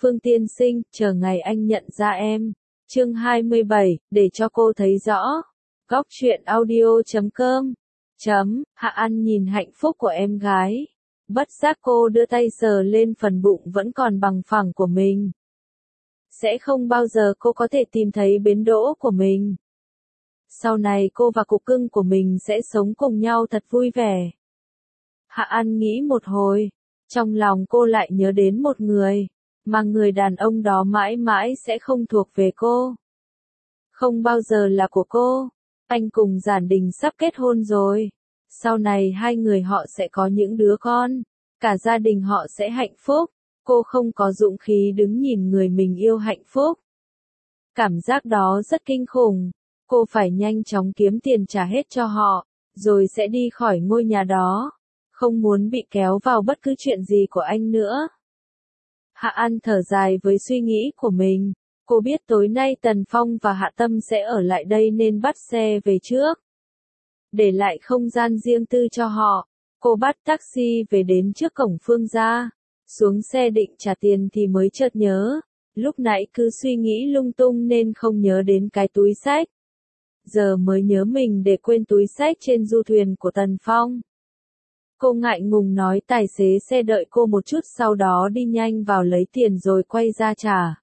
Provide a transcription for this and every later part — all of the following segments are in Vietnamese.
Phương tiên sinh, chờ ngày anh nhận ra em. Chương 27, để cho cô thấy rõ. Góc truyện audio.com. Hạ An nhìn hạnh phúc của em gái. Bất giác cô đưa tay sờ lên phần bụng vẫn còn bằng phẳng của mình. Sẽ không bao giờ cô có thể tìm thấy bến đỗ của mình. Sau này cô và cục cưng của mình sẽ sống cùng nhau thật vui vẻ. Hạ An nghĩ một hồi, trong lòng cô lại nhớ đến một người, mà người đàn ông đó mãi mãi sẽ không thuộc về cô. Không bao giờ là của cô. Anh cùng Giản Đình sắp kết hôn rồi. Sau này hai người họ sẽ có những đứa con. Cả gia đình họ sẽ hạnh phúc. Cô không có dũng khí đứng nhìn người mình yêu hạnh phúc. Cảm giác đó rất kinh khủng. Cô phải nhanh chóng kiếm tiền trả hết cho họ, rồi sẽ đi khỏi ngôi nhà đó. Không muốn bị kéo vào bất cứ chuyện gì của anh nữa. Hạ An thở dài với suy nghĩ của mình. Cô biết tối nay Tần Phong và Hạ Tâm sẽ ở lại đây nên bắt xe về trước. Để lại không gian riêng tư cho họ. Cô bắt taxi về đến trước cổng Phương gia. Xuống xe định trả tiền thì mới chợt nhớ. Lúc nãy cứ suy nghĩ lung tung nên không nhớ đến cái túi xách. Giờ mới nhớ mình để quên túi xách trên du thuyền của Tần Phong. Cô ngại ngùng nói tài xế xe đợi cô một chút, sau đó đi nhanh vào lấy tiền rồi quay ra trả.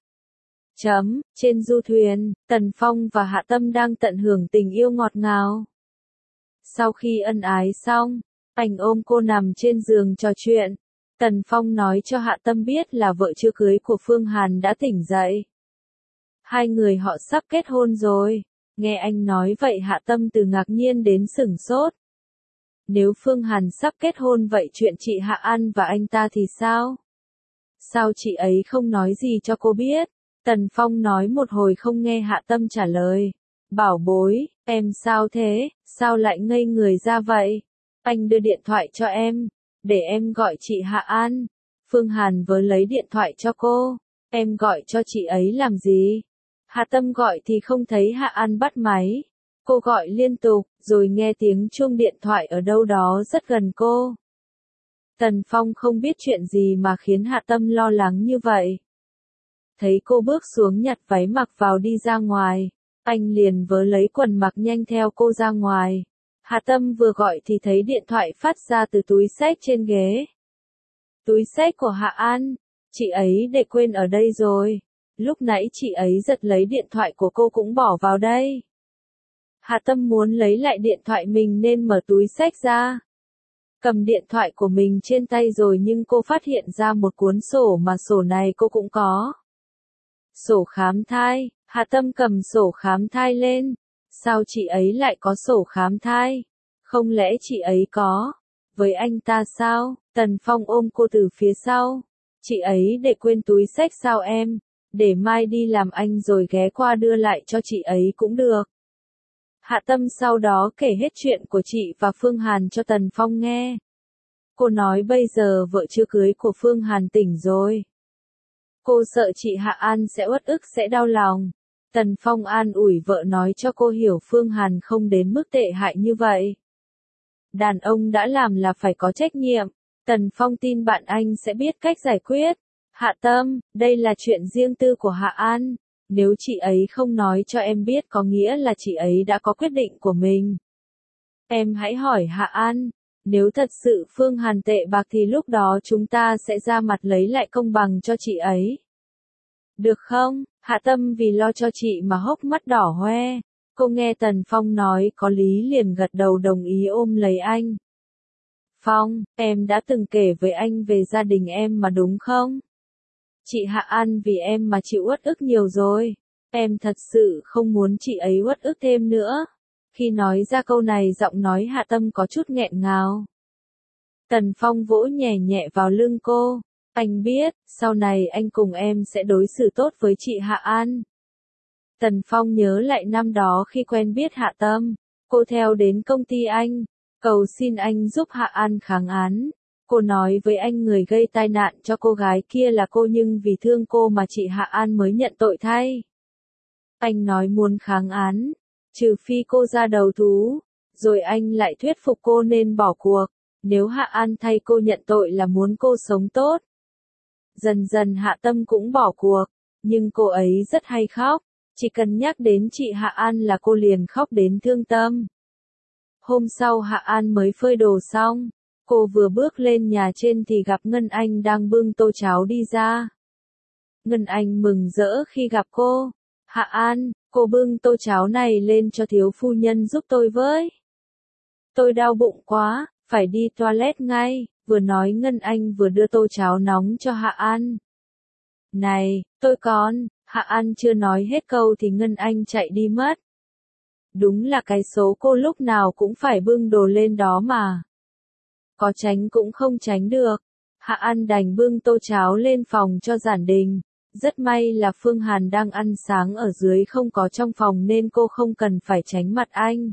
Trên du thuyền, Tần Phong và Hạ Tâm đang tận hưởng tình yêu ngọt ngào. Sau khi ân ái xong, anh ôm cô nằm trên giường trò chuyện. Tần Phong nói cho Hạ Tâm biết là vợ chưa cưới của Phương Hàn đã tỉnh dậy. Hai người họ sắp kết hôn rồi. Nghe anh nói vậy Hạ Tâm từ ngạc nhiên đến sửng sốt. Nếu Phương Hàn sắp kết hôn vậy chuyện chị Hạ An và anh ta thì sao? Sao chị ấy không nói gì cho cô biết? Tần Phong nói một hồi không nghe Hạ Tâm trả lời. Bảo bối, em sao thế? Sao lại ngây người ra vậy? Anh đưa điện thoại cho em, để em gọi chị Hạ An. Phương Hàn vừa lấy điện thoại cho cô. Em gọi cho chị ấy làm gì? Hạ Tâm gọi thì không thấy Hạ An bắt máy. Cô gọi liên tục, rồi nghe tiếng chuông điện thoại ở đâu đó rất gần cô. Tần Phong không biết chuyện gì mà khiến Hạ Tâm lo lắng như vậy. Thấy cô bước xuống nhặt váy mặc vào đi ra ngoài, anh liền vớ lấy quần mặc nhanh theo cô ra ngoài. Hạ Tâm vừa gọi thì thấy điện thoại phát ra từ túi xách trên ghế. Túi xách của Hạ An, chị ấy để quên ở đây rồi. Lúc nãy chị ấy giật lấy điện thoại của cô cũng bỏ vào đây. Hạ Tâm muốn lấy lại điện thoại mình nên mở túi xách ra. Cầm điện thoại của mình trên tay rồi nhưng cô phát hiện ra một cuốn sổ mà sổ này cô cũng có. Sổ khám thai. Hạ Tâm cầm sổ khám thai lên. Sao chị ấy lại có sổ khám thai? Không lẽ chị ấy có? Với anh ta sao? Tần Phong ôm cô từ phía sau. Chị ấy để quên túi xách sao em? Để mai đi làm anh rồi ghé qua đưa lại cho chị ấy cũng được. Hạ Tâm sau đó kể hết chuyện của chị và Phương Hàn cho Tần Phong nghe. Cô nói bây giờ vợ chưa cưới của Phương Hàn tỉnh rồi. Cô sợ chị Hạ An sẽ uất ức sẽ đau lòng. Tần Phong an ủi vợ nói cho cô hiểu Phương Hàn không đến mức tệ hại như vậy. Đàn ông đã làm là phải có trách nhiệm. Tần Phong tin bạn anh sẽ biết cách giải quyết. Hạ Tâm, đây là chuyện riêng tư của Hạ An. Nếu chị ấy không nói cho em biết có nghĩa là chị ấy đã có quyết định của mình. Em hãy hỏi Hạ An. Nếu thật sự Phương Hàn tệ bạc thì lúc đó chúng ta sẽ ra mặt lấy lại công bằng cho chị ấy. Được không? Hạ Tâm vì lo cho chị mà hốc mắt đỏ hoe. Cô nghe Tần Phong nói có lý liền gật đầu đồng ý ôm lấy anh. Phong, em đã từng kể với anh về gia đình em mà đúng không? Chị Hạ An vì em mà chịu uất ức nhiều rồi. Em thật sự không muốn chị ấy uất ức thêm nữa. Khi nói ra câu này giọng nói Hạ Tâm có chút nghẹn ngào. Tần Phong vỗ nhẹ nhẹ vào lưng cô. Anh biết, sau này anh cùng em sẽ đối xử tốt với chị Hạ An. Tần Phong nhớ lại năm đó khi quen biết Hạ Tâm. Cô theo đến công ty anh, cầu xin anh giúp Hạ An kháng án. Cô nói với anh người gây tai nạn cho cô gái kia là cô nhưng vì thương cô mà chị Hạ An mới nhận tội thay. Anh nói muốn kháng án, trừ phi cô ra đầu thú, rồi anh lại thuyết phục cô nên bỏ cuộc. Nếu Hạ An thay cô nhận tội là muốn cô sống tốt. Dần dần Hạ Tâm cũng bỏ cuộc, nhưng cô ấy rất hay khóc, chỉ cần nhắc đến chị Hạ An là cô liền khóc đến thương tâm. Hôm sau Hạ An mới phơi đồ xong, cô vừa bước lên nhà trên thì gặp Ngân Anh đang bưng tô cháo đi ra. Ngân Anh mừng rỡ khi gặp cô. Hạ An, cô bưng tô cháo này lên cho thiếu phu nhân giúp tôi với. Tôi đau bụng quá, phải đi toilet ngay, vừa nói Ngân Anh vừa đưa tô cháo nóng cho Hạ An. Này, tôi còn, Hạ An chưa nói hết câu thì Ngân Anh chạy đi mất. Đúng là cái số cô lúc nào cũng phải bưng đồ lên đó mà. Có tránh cũng không tránh được. Hạ An đành bưng tô cháo lên phòng cho Giản Đình. Rất may là Phương Hàn đang ăn sáng ở dưới không có trong phòng nên cô không cần phải tránh mặt anh.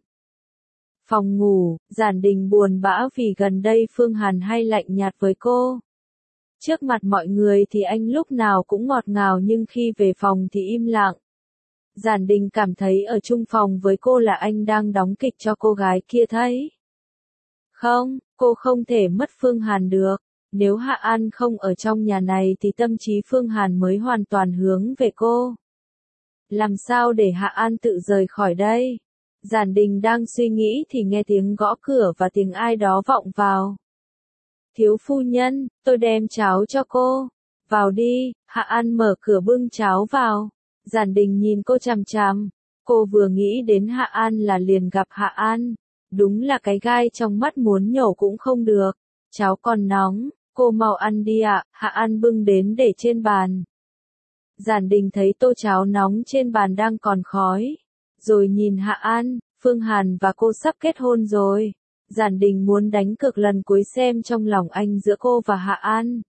Phòng ngủ, Giản Đình buồn bã vì gần đây Phương Hàn hay lạnh nhạt với cô. Trước mặt mọi người thì anh lúc nào cũng ngọt ngào nhưng khi về phòng thì im lặng. Giản Đình cảm thấy ở chung phòng với cô là anh đang đóng kịch cho cô gái kia thấy. Không, cô không thể mất Phương Hàn được. Nếu Hạ An không ở trong nhà này thì tâm trí Phương Hàn mới hoàn toàn hướng về cô. Làm sao để Hạ An tự rời khỏi đây? Giản Đình đang suy nghĩ thì nghe tiếng gõ cửa và tiếng ai đó vọng vào. Thiếu phu nhân, tôi đem cháo cho cô. Vào đi, Hạ An mở cửa bưng cháo vào. Giản Đình nhìn cô chằm chằm. Cô vừa nghĩ đến Hạ An là liền gặp Hạ An. Đúng là cái gai trong mắt muốn nhổ cũng không được. Cháo còn nóng, cô mau ăn đi ạ. Hạ An bưng đến để trên bàn. Giản Đình thấy tô cháo nóng trên bàn đang còn khói. Rồi nhìn Hạ An, Phương Hàn và cô sắp kết hôn rồi. Giản Đình muốn đánh cược lần cuối xem trong lòng anh giữa cô và Hạ An.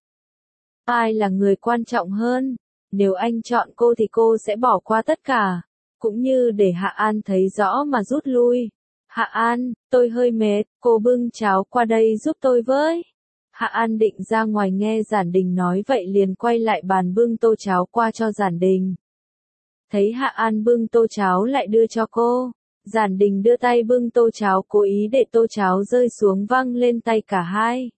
Ai là người quan trọng hơn? Nếu anh chọn cô thì cô sẽ bỏ qua tất cả. Cũng như để Hạ An thấy rõ mà rút lui. Hạ An, tôi hơi mệt, cô bưng cháo qua đây giúp tôi với. Hạ An định ra ngoài nghe Giản Đình nói vậy liền quay lại bàn bưng tô cháo qua cho Giản Đình. Thấy Hạ An bưng tô cháo lại đưa cho cô. Giản Đình đưa tay bưng tô cháo cố ý để tô cháo rơi xuống văng lên tay cả hai.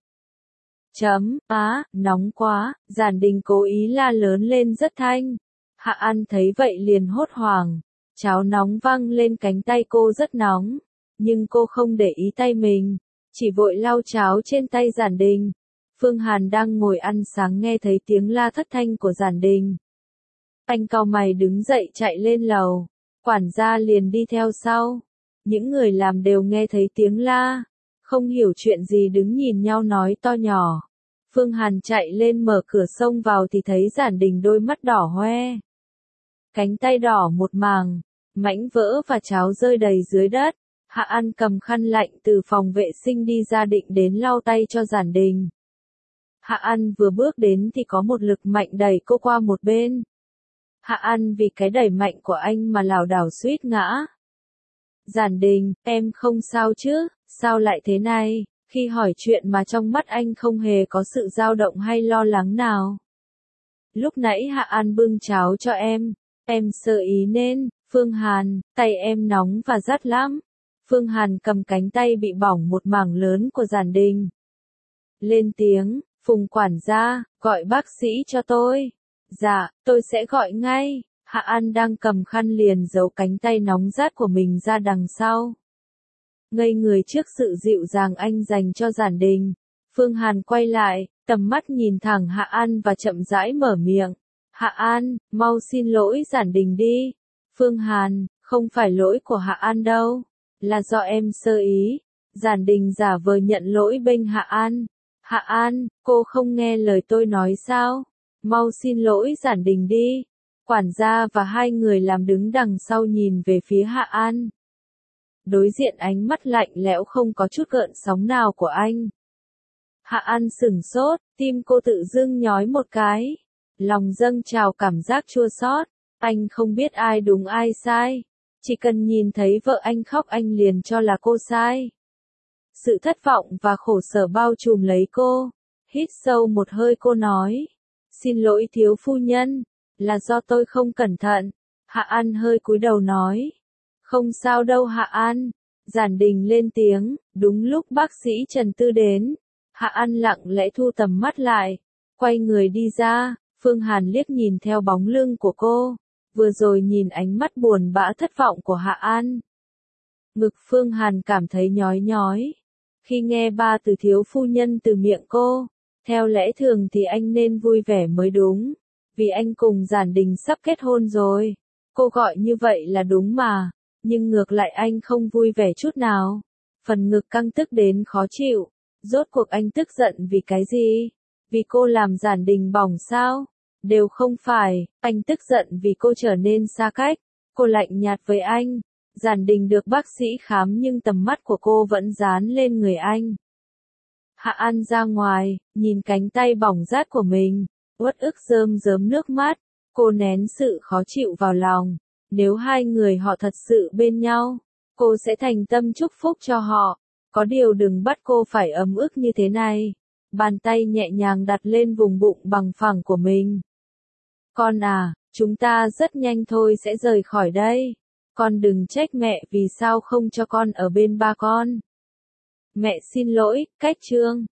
Nóng quá, Giản Đình cố ý la lớn lên rất thanh. Hạ An thấy vậy liền hốt hoảng. Cháo nóng văng lên cánh tay cô rất nóng. Nhưng cô không để ý tay mình. Chỉ vội lau cháo trên tay Giản Đình. Phương Hàn đang ngồi ăn sáng nghe thấy tiếng la thất thanh của Giản Đình. Anh cau mày đứng dậy chạy lên lầu. Quản gia liền đi theo sau. Những người làm đều nghe thấy tiếng la. Không hiểu chuyện gì đứng nhìn nhau nói to nhỏ. Phương Hàn chạy lên mở cửa xông vào thì thấy Giản Đình đôi mắt đỏ hoe. Cánh tay đỏ một màng. Mảnh vỡ và cháo rơi đầy dưới đất. Hạ An cầm khăn lạnh từ phòng vệ sinh đi ra định đến lau tay cho Giản Đình. Hạ An vừa bước đến thì có một lực mạnh đẩy cô qua một bên. Hạ An vì cái đẩy mạnh của anh mà lảo đảo suýt ngã. Giản Đình, em không sao chứ, sao lại thế này? Khi hỏi chuyện mà trong mắt anh không hề có sự dao động hay lo lắng nào. Lúc nãy Hạ An bưng cháo cho em sơ ý nên, Phương Hàn, tay em nóng và rát lắm. Phương Hàn cầm cánh tay bị bỏng một mảng lớn của Giản Đình. Lên tiếng, Phùng quản gia, gọi bác sĩ cho tôi. Dạ, tôi sẽ gọi ngay. Hạ An đang cầm khăn liền giấu cánh tay nóng rát của mình ra đằng sau. Ngây người trước sự dịu dàng anh dành cho Giản Đình. Phương Hàn quay lại, tầm mắt nhìn thẳng Hạ An và chậm rãi mở miệng. Hạ An, mau xin lỗi Giản Đình đi. Phương Hàn, không phải lỗi của Hạ An đâu. Là do em sơ ý. Giản Đình giả vờ nhận lỗi bênh Hạ An. Hạ An, cô không nghe lời tôi nói sao? Mau xin lỗi Giản Đình đi. Quản gia và hai người làm đứng đằng sau nhìn về phía Hạ An. Đối diện ánh mắt lạnh lẽo không có chút gợn sóng nào của anh. Hạ An sửng sốt, tim cô tự dưng nhói một cái. Lòng dâng trào cảm giác chua xót. Anh không biết ai đúng ai sai. Chỉ cần nhìn thấy vợ anh khóc anh liền cho là cô sai. Sự thất vọng và khổ sở bao trùm lấy cô. Hít sâu một hơi cô nói. Xin lỗi thiếu phu nhân. Là do tôi không cẩn thận. Hạ An hơi cúi đầu nói. Không sao đâu Hạ An. Giản Đình lên tiếng. Đúng lúc bác sĩ Trần Tư đến. Hạ An lặng lẽ thu tầm mắt lại. Quay người đi ra, Phương Hàn liếc nhìn theo bóng lưng của cô, vừa rồi nhìn ánh mắt buồn bã thất vọng của Hạ An. Ngực Phương Hàn cảm thấy nhói nhói. Khi nghe ba từ thiếu phu nhân từ miệng cô, theo lẽ thường thì anh nên vui vẻ mới đúng, vì anh cùng Giản Đình sắp kết hôn rồi. Cô gọi như vậy là đúng mà, nhưng ngược lại anh không vui vẻ chút nào. Phần ngực căng tức đến khó chịu. Rốt cuộc anh tức giận vì cái gì? Vì cô làm Giản Đình bỏng sao? Đều không phải, anh tức giận vì cô trở nên xa cách. Cô lạnh nhạt với anh. Giản Đình được bác sĩ khám nhưng tầm mắt của cô vẫn dán lên người anh. Hạ An ra ngoài, nhìn cánh tay bỏng rát của mình, uất ức rơm rớm nước mắt. Cô nén sự khó chịu vào lòng. Nếu hai người họ thật sự bên nhau, cô sẽ thành tâm chúc phúc cho họ. Có điều đừng bắt cô phải ấm ức như thế này. Bàn tay nhẹ nhàng đặt lên vùng bụng bằng phẳng của mình. Con à, chúng ta rất nhanh thôi sẽ rời khỏi đây. Con đừng trách mẹ vì sao không cho con ở bên ba con. Mẹ xin lỗi, cách chương.